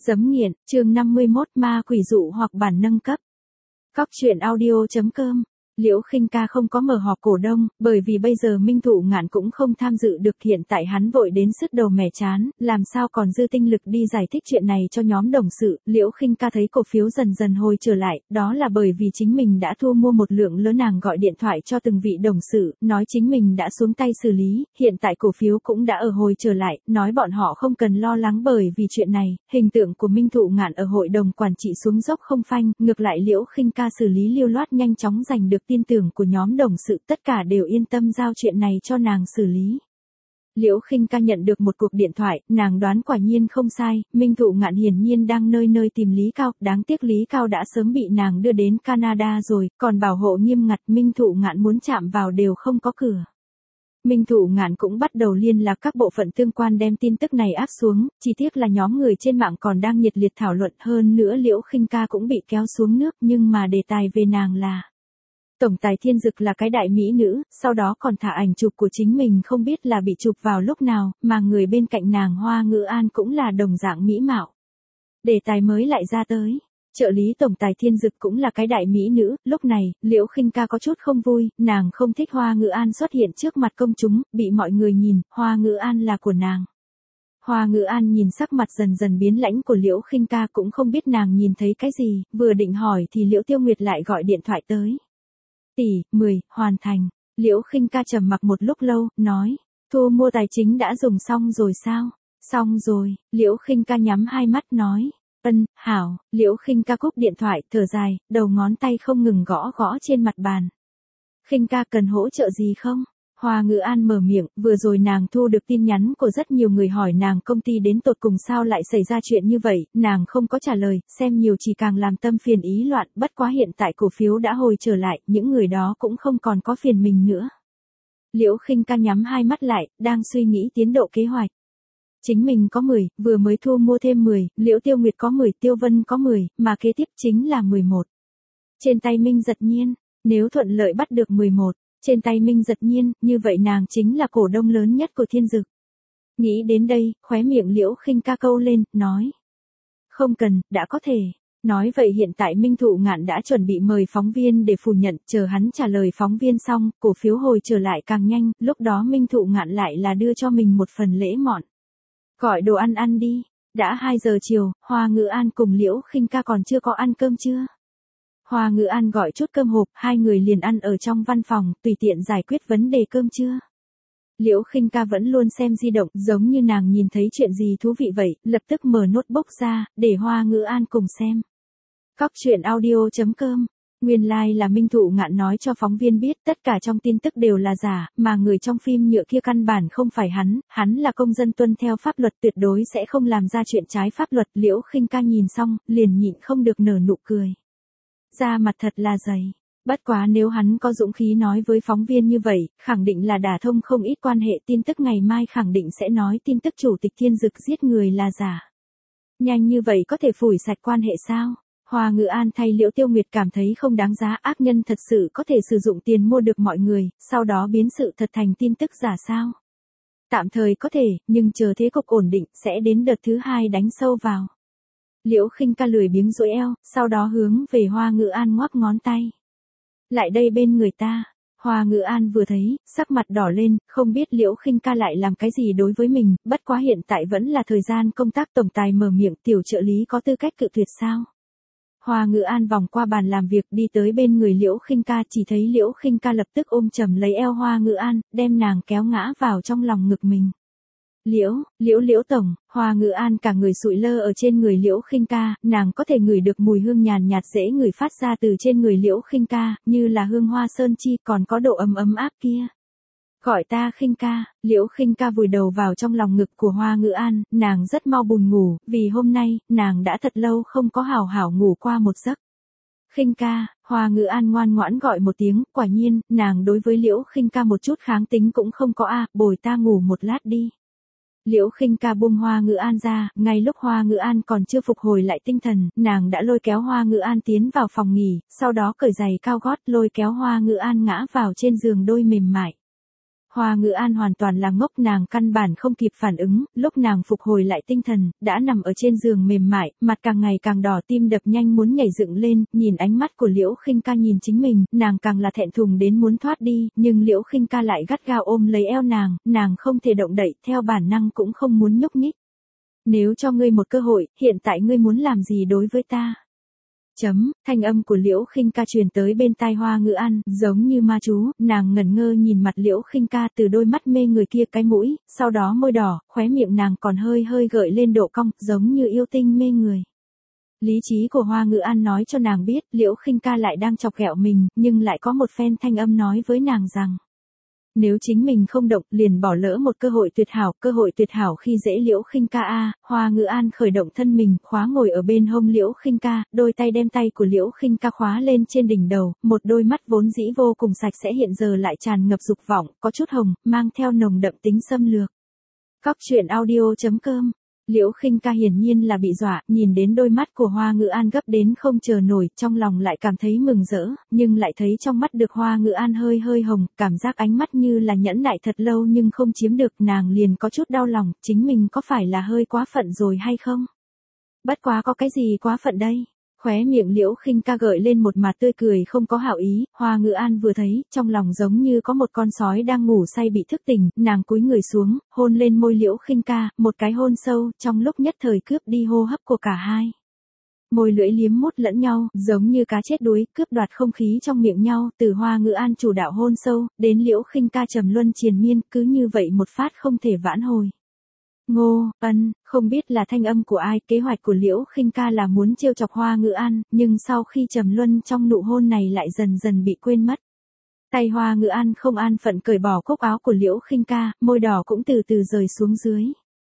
Giấm nghiện, chương 51 ma quỷ dụ hoặc bản nâng cấp. Cóc truyện audio.com. Liễu Khinh Ca không có mở họp cổ đông, bởi vì bây giờ Minh Thụ Ngạn cũng không tham dự được, hiện tại hắn vội đến sứt đầu mẻ chán, làm sao còn dư tinh lực đi giải thích chuyện này cho nhóm đồng sự. Liễu Khinh Ca thấy cổ phiếu dần dần hồi trở lại, đó là bởi vì chính mình đã thu mua một lượng lớn, nàng gọi điện thoại cho từng vị đồng sự, nói chính mình đã xuống tay xử lý, hiện tại cổ phiếu cũng đã ở hồi trở lại, nói bọn họ không cần lo lắng bởi vì chuyện này. Hình tượng của Minh Thụ Ngạn ở hội đồng quản trị xuống dốc không phanh, ngược lại Liễu Khinh Ca xử lý lưu loát, nhanh chóng giành được tin tưởng của nhóm đồng sự, tất cả đều yên tâm giao chuyện này cho nàng xử lý. Liễu Khinh Ca nhận được một cuộc điện thoại, nàng đoán quả nhiên không sai, Minh Thụ Ngạn hiển nhiên đang nơi nơi tìm Lý Cao, đáng tiếc Lý Cao đã sớm bị nàng đưa đến Canada rồi, còn bảo hộ nghiêm ngặt, Minh Thụ Ngạn muốn chạm vào đều không có cửa. Minh Thụ Ngạn cũng bắt đầu liên lạc các bộ phận tương quan đem tin tức này áp xuống, chỉ tiếc là nhóm người trên mạng còn đang nhiệt liệt thảo luận, hơn nữa Liễu Khinh Ca cũng bị kéo xuống nước, nhưng mà đề tài về nàng là Tổng tài Thiên Dực là cái đại mỹ nữ, sau đó còn thả ảnh chụp của chính mình, không biết là bị chụp vào lúc nào, mà người bên cạnh nàng Hoa Ngữ An cũng là đồng dạng mỹ mạo. Đề tài mới lại ra tới, trợ lý Tổng tài Thiên Dực cũng là cái đại mỹ nữ, lúc này, Liễu Khinh Ca có chút không vui, nàng không thích Hoa Ngữ An xuất hiện trước mặt công chúng, bị mọi người nhìn, Hoa Ngữ An là của nàng. Hoa Ngữ An nhìn sắc mặt dần dần biến lãnh của Liễu Khinh Ca, cũng không biết nàng nhìn thấy cái gì, vừa định hỏi thì Liễu Tiêu Nguyệt lại gọi điện thoại tới. Tỷ, 10, hoàn thành. Liễu Khinh Ca trầm mặc một lúc lâu, nói, thu mua tài chính đã dùng xong rồi sao? Xong rồi. Liễu Khinh Ca nhắm hai mắt nói, hảo. Liễu Khinh Ca cúp điện thoại, thở dài, đầu ngón tay không ngừng gõ gõ trên mặt bàn. Khinh Ca cần hỗ trợ gì không? Hoa Ngữ An mở miệng, vừa rồi nàng thu được tin nhắn của rất nhiều người hỏi nàng công ty đến tột cùng sao lại xảy ra chuyện như vậy, nàng không có trả lời, xem nhiều chỉ càng làm tâm phiền ý loạn, bất quá hiện tại cổ phiếu đã hồi trở lại, những người đó cũng không còn có phiền mình nữa. Liễu Khinh Ca nhắm hai mắt lại, đang suy nghĩ tiến độ kế hoạch. Chính mình có 10, vừa mới thu mua thêm 10, Liễu Tiêu Nguyệt có 10, Tiêu Vân có 10, mà kế tiếp chính là 11. Trên tay Minh Giật Nhiên, nếu thuận lợi bắt được 11. Trên tay Minh Giật Nhiên, như vậy nàng chính là cổ đông lớn nhất của Thiên Dực. Nghĩ đến đây, khóe miệng Liễu Khinh Ca câu lên, nói. Không cần, đã có thể. Nói vậy hiện tại Minh Thụ Ngạn đã chuẩn bị mời phóng viên để phủ nhận, chờ hắn trả lời phóng viên xong, cổ phiếu hồi trở lại càng nhanh, lúc đó Minh Thụ Ngạn lại là đưa cho mình một phần lễ mọn. Gọi đồ ăn ăn đi. Đã 2 giờ chiều, Hoa Ngữ An cùng Liễu Khinh Ca còn chưa có ăn cơm trưa. Hoa Ngữ An gọi chút cơm hộp, hai người liền ăn ở trong văn phòng, tùy tiện giải quyết vấn đề cơm trưa. Liễu Khinh Ca vẫn luôn xem di động, giống như nàng nhìn thấy chuyện gì thú vị vậy, lập tức mở notebook ra, để Hoa Ngữ An cùng xem. Cóc truyện audio.com. Nguyên lai là Minh Thụ Ngạn nói cho phóng viên biết tất cả trong tin tức đều là giả, mà người trong phim nhựa kia căn bản không phải hắn là công dân tuân theo pháp luật, tuyệt đối sẽ không làm ra chuyện trái pháp luật. Liễu Khinh Ca nhìn xong, liền nhịn không được nở nụ cười. Da mặt thật là dày. Bất quá nếu hắn có dũng khí nói với phóng viên như vậy, khẳng định là đả thông không ít quan hệ, tin tức ngày mai khẳng định sẽ nói tin tức Chủ tịch Thiên Dực giết người là giả. Nhanh như vậy có thể phủi sạch quan hệ sao? Hoa Ngữ An thay Liễu Tiêu Nguyệt cảm thấy không đáng giá, ác nhân thật sự có thể sử dụng tiền mua được mọi người, sau đó biến sự thật thành tin tức giả sao? Tạm thời có thể, nhưng chờ thế cục ổn định, sẽ đến đợt thứ 2 đánh sâu vào. Liễu Khinh Ca lười biếng duỗi eo, sau đó hướng về Hoa Ngữ An ngoắc ngón tay. Lại đây bên người ta. Hoa Ngữ An vừa thấy, sắc mặt đỏ lên, không biết Liễu Khinh Ca lại làm cái gì đối với mình, bất quá hiện tại vẫn là thời gian công tác. Tổng tài mở miệng, tiểu trợ lý có tư cách cự tuyệt sao? Hoa Ngữ An vòng qua bàn làm việc đi tới bên người Liễu Khinh Ca, chỉ thấy Liễu Khinh Ca lập tức ôm chầm lấy eo Hoa Ngữ An, đem nàng kéo ngã vào trong lòng ngực mình. Liễu tổng. Hoa Ngữ An cả người sụi lơ ở trên người Liễu Khinh Ca, nàng có thể ngửi được mùi hương nhàn nhạt dễ ngửi phát ra từ trên người Liễu Khinh Ca, như là hương hoa sơn chi, còn có độ ấm áp kia. Gọi ta Khinh Ca. Liễu Khinh Ca vùi đầu vào trong lòng ngực của Hoa Ngữ An, nàng rất mau buồn ngủ, vì hôm nay, nàng đã thật lâu không có hảo hảo ngủ qua một giấc. Khinh Ca. Hoa Ngữ An ngoan ngoãn gọi một tiếng, quả nhiên, nàng đối với Liễu Khinh Ca một chút kháng tính cũng không có bồi ta ngủ một lát đi. Liễu Khinh Ca buông Hoa Ngữ An ra, ngay lúc Hoa Ngữ An còn chưa phục hồi lại tinh thần, nàng đã lôi kéo Hoa Ngữ An tiến vào phòng nghỉ, sau đó cởi giày cao gót lôi kéo Hoa Ngữ An ngã vào trên giường đôi mềm mại. Hoa Ngữ An hoàn toàn là ngốc, nàng căn bản không kịp phản ứng, lúc nàng phục hồi lại tinh thần, đã nằm ở trên giường mềm mại, mặt càng ngày càng đỏ, tim đập nhanh muốn nhảy dựng lên, nhìn ánh mắt của Liễu Khinh Ca nhìn chính mình, nàng càng là thẹn thùng đến muốn thoát đi, nhưng Liễu Khinh Ca lại gắt gao ôm lấy eo nàng không thể động đậy, theo bản năng cũng không muốn nhúc nhích. Nếu cho ngươi một cơ hội, hiện tại ngươi muốn làm gì đối với ta? Thanh âm của Liễu Khinh Ca truyền tới bên tai Hoa Ngữ An, giống như ma chú, nàng ngẩn ngơ nhìn mặt Liễu Khinh Ca từ đôi mắt mê người kia cái mũi, sau đó môi đỏ, khóe miệng nàng còn hơi hơi gợi lên độ cong, giống như yêu tinh mê người. Lý trí của Hoa Ngữ An nói cho nàng biết, Liễu Khinh Ca lại đang chọc ghẹo mình, nhưng lại có một phen thanh âm nói với nàng rằng, nếu chính mình không động, liền bỏ lỡ một cơ hội tuyệt hảo khi dễ Liễu Khinh Ca a. Hoa Ngữ An khởi động thân mình, khóa ngồi ở bên hông Liễu Khinh Ca, đôi tay đem tay của Liễu Khinh Ca khóa lên trên đỉnh đầu, một đôi mắt vốn dĩ vô cùng sạch sẽ hiện giờ lại tràn ngập dục vọng, có chút hồng, mang theo nồng đậm tính xâm lược. Cóc truyện audio.com. Liễu Khinh Ca hiển nhiên là bị dọa, nhìn đến đôi mắt của Hoa Ngữ An gấp đến không chờ nổi, trong lòng lại cảm thấy mừng rỡ, nhưng lại thấy trong mắt được Hoa Ngữ An hơi hơi hồng, cảm giác ánh mắt như là nhẫn nại thật lâu nhưng không chiếm được, nàng liền có chút đau lòng, chính mình có phải là hơi quá phận rồi hay không? Bất quá có cái gì quá phận đây? Khóe miệng Liễu Khinh Ca gợi lên một mặt tươi cười không có hảo ý, Hoa Ngữ An vừa thấy, trong lòng giống như có một con sói đang ngủ say bị thức tỉnh, nàng cúi người xuống, hôn lên môi Liễu Khinh Ca, một cái hôn sâu, trong lúc nhất thời cướp đi hô hấp của cả hai. Môi lưỡi liếm mút lẫn nhau, giống như cá chết đuối, cướp đoạt không khí trong miệng nhau, từ Hoa Ngữ An chủ đạo hôn sâu, đến Liễu Khinh Ca trầm luân triền miên, cứ như vậy một phát không thể vãn hồi. Ngô, không biết là thanh âm của ai, kế hoạch của Liễu Khinh Ca là muốn trêu chọc Hoa Ngữ An, nhưng sau khi trầm luân trong nụ hôn này lại dần dần bị quên mất. Tay Hoa Ngữ An không an phận cởi bỏ cúc áo của Liễu Khinh Ca, môi đỏ cũng từ từ rời xuống dưới.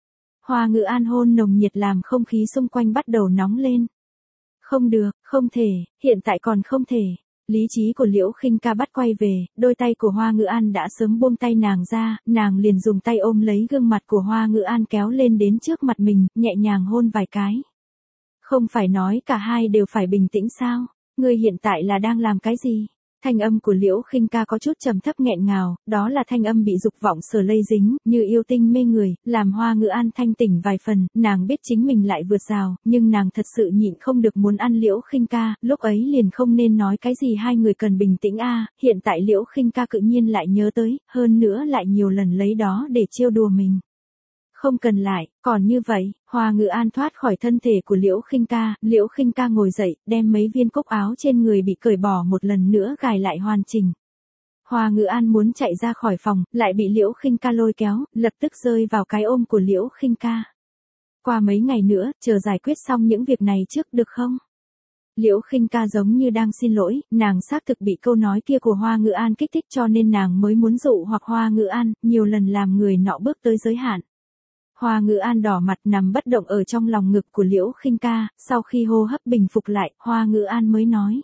Hoa Ngữ An hôn nồng nhiệt làm không khí xung quanh bắt đầu nóng lên. Không được, không thể, hiện tại còn không thể. Lý trí của Liễu Khinh Ca bắt quay về, đôi tay của Hoa Ngữ An đã sớm buông tay nàng ra, nàng liền dùng tay ôm lấy gương mặt của Hoa Ngữ An kéo lên đến trước mặt mình, nhẹ nhàng hôn vài cái. Không phải nói cả hai đều phải bình tĩnh sao? Ngươi hiện tại là đang làm cái gì? Thanh âm của Liễu Khinh Ca có chút trầm thấp nghẹn ngào, đó là thanh âm bị dục vọng sở lây dính, như yêu tinh mê người, làm Hoa Ngữ An thanh tỉnh vài phần, nàng biết chính mình lại vượt rào, nhưng nàng thật sự nhịn không được muốn ăn Liễu Khinh Ca, lúc ấy liền không nên nói cái gì hai người cần bình tĩnh a. Hiện tại Liễu Khinh Ca tự nhiên lại nhớ tới, hơn nữa lại nhiều lần lấy đó để trêu đùa mình. Không cần lại, còn như vậy, Hoa Ngữ An thoát khỏi thân thể của Liễu Khinh Ca ngồi dậy, đem mấy viên cúc áo trên người bị cởi bỏ một lần nữa gài lại hoàn chỉnh. Hoa Ngữ An muốn chạy ra khỏi phòng, lại bị Liễu Khinh Ca lôi kéo, lập tức rơi vào cái ôm của Liễu Khinh Ca. Qua mấy ngày nữa, chờ giải quyết xong những việc này trước được không? Liễu Khinh Ca giống như đang xin lỗi, nàng xác thực bị câu nói kia của Hoa Ngữ An kích thích cho nên nàng mới muốn dụ hoặc Hoa Ngữ An, nhiều lần làm người nọ bước tới giới hạn. Hoa Ngữ An đỏ mặt nằm bất động ở trong lòng ngực của Liễu Khinh Ca, sau khi hô hấp bình phục lại, Hoa Ngữ An mới nói.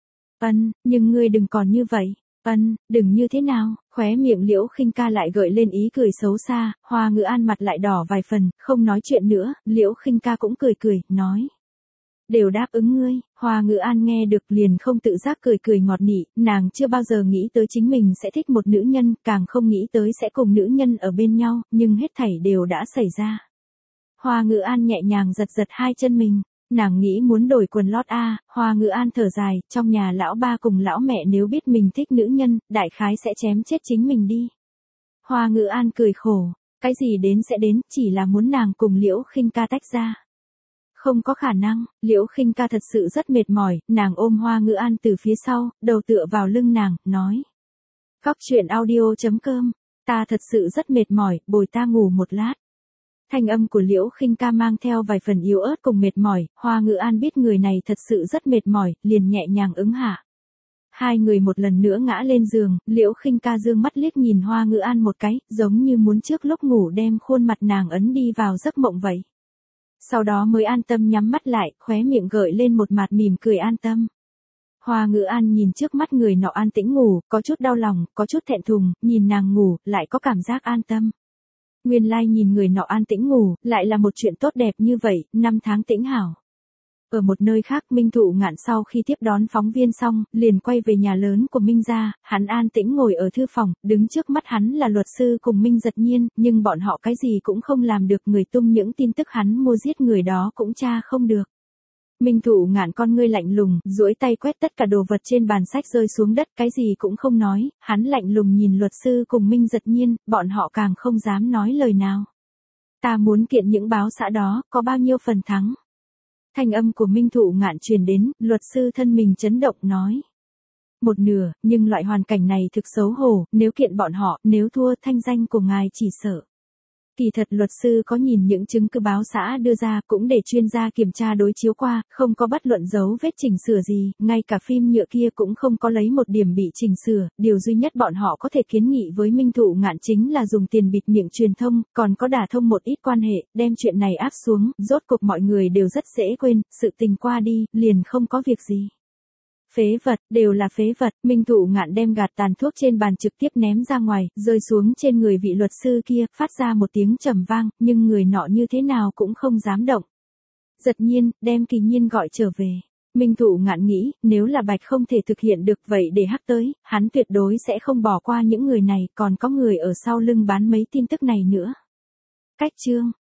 Nhưng ngươi đừng còn như vậy. Đừng như thế nào, khóe miệng Liễu Khinh Ca lại gợi lên ý cười xấu xa, Hoa Ngữ An mặt lại đỏ vài phần, không nói chuyện nữa, Liễu Khinh Ca cũng cười, nói. Đều đáp ứng ngươi, Hoa Ngữ An nghe được liền không tự giác cười ngọt nị, nàng chưa bao giờ nghĩ tới chính mình sẽ thích một nữ nhân, càng không nghĩ tới sẽ cùng nữ nhân ở bên nhau, nhưng hết thảy đều đã xảy ra. Hoa Ngữ An nhẹ nhàng giật hai chân mình, nàng nghĩ muốn đổi quần lót a. Hoa Ngữ An thở dài, trong nhà lão ba cùng lão mẹ nếu biết mình thích nữ nhân, đại khái sẽ chém chết chính mình đi. Hoa Ngữ An cười khổ, cái gì đến sẽ đến, chỉ là muốn nàng cùng Liễu Khinh Ca tách ra. Không có khả năng, Liễu Khinh Ca thật sự rất mệt mỏi, nàng ôm Hoa Ngữ An từ phía sau, đầu tựa vào lưng nàng, nói. Cóc truyện audio.com, ta thật sự rất mệt mỏi, bồi ta ngủ một lát. Thanh âm của Liễu Khinh Ca mang theo vài phần yếu ớt cùng mệt mỏi, Hoa Ngữ An biết người này thật sự rất mệt mỏi, liền nhẹ nhàng ứng hạ. Hai người một lần nữa ngã lên giường, Liễu Khinh Ca dương mắt liếc nhìn Hoa Ngữ An một cái, giống như muốn trước lúc ngủ đem khuôn mặt nàng ấn đi vào giấc mộng vậy. Sau đó mới an tâm nhắm mắt lại, khóe miệng gợi lên một mặt mỉm cười an tâm. Hoa Ngữ An nhìn trước mắt người nọ an tĩnh ngủ, có chút đau lòng, có chút thẹn thùng, nhìn nàng ngủ, lại có cảm giác an tâm. Nguyên lai nhìn người nọ an tĩnh ngủ, lại là một chuyện tốt đẹp như vậy, 5 tháng tĩnh hảo. Ở một nơi khác, Minh Thụ Ngạn sau khi tiếp đón phóng viên xong, liền quay về nhà lớn của Minh gia, hắn an tĩnh ngồi ở thư phòng, đứng trước mắt hắn là luật sư cùng Minh Giật Nhiên, nhưng bọn họ cái gì cũng không làm được, người tung những tin tức hắn mua giết người đó cũng tra không được. Minh Thụ Ngạn con ngươi lạnh lùng, duỗi tay quét tất cả đồ vật trên bàn sách rơi xuống đất, cái gì cũng không nói, hắn lạnh lùng nhìn luật sư cùng Minh Giật Nhiên, bọn họ càng không dám nói lời nào. Ta muốn kiện những báo xã đó, có bao nhiêu phần thắng? Thanh âm của Minh Thụ Ngạn truyền đến, luật sư thân mình chấn động nói. Một nửa, nhưng loại hoàn cảnh này thực xấu hổ, nếu kiện bọn họ, nếu thua thanh danh của ngài chỉ sợ. Kỳ thật luật sư có nhìn những chứng cứ báo xã đưa ra, cũng để chuyên gia kiểm tra đối chiếu qua, không có bất luận dấu vết chỉnh sửa gì, ngay cả phim nhựa kia cũng không có lấy một điểm bị chỉnh sửa, điều duy nhất bọn họ có thể kiến nghị với Minh Thụ Ngạn chính là dùng tiền bịt miệng truyền thông, còn có đả thông một ít quan hệ, đem chuyện này áp xuống, rốt cuộc mọi người đều rất dễ quên, sự tình qua đi, liền không có việc gì. Phế vật, đều là phế vật, Minh Thụ Ngạn đem gạt tàn thuốc trên bàn trực tiếp ném ra ngoài, rơi xuống trên người vị luật sư kia, phát ra một tiếng trầm vang, nhưng người nọ như thế nào cũng không dám động. Giật Nhiên, đem Kỳ Nhiên gọi trở về. Minh Thụ Ngạn nghĩ, nếu là Bạch không thể thực hiện được vậy để Hắc tới, hắn tuyệt đối sẽ không bỏ qua những người này, còn có người ở sau lưng bán mấy tin tức này nữa. Cách chương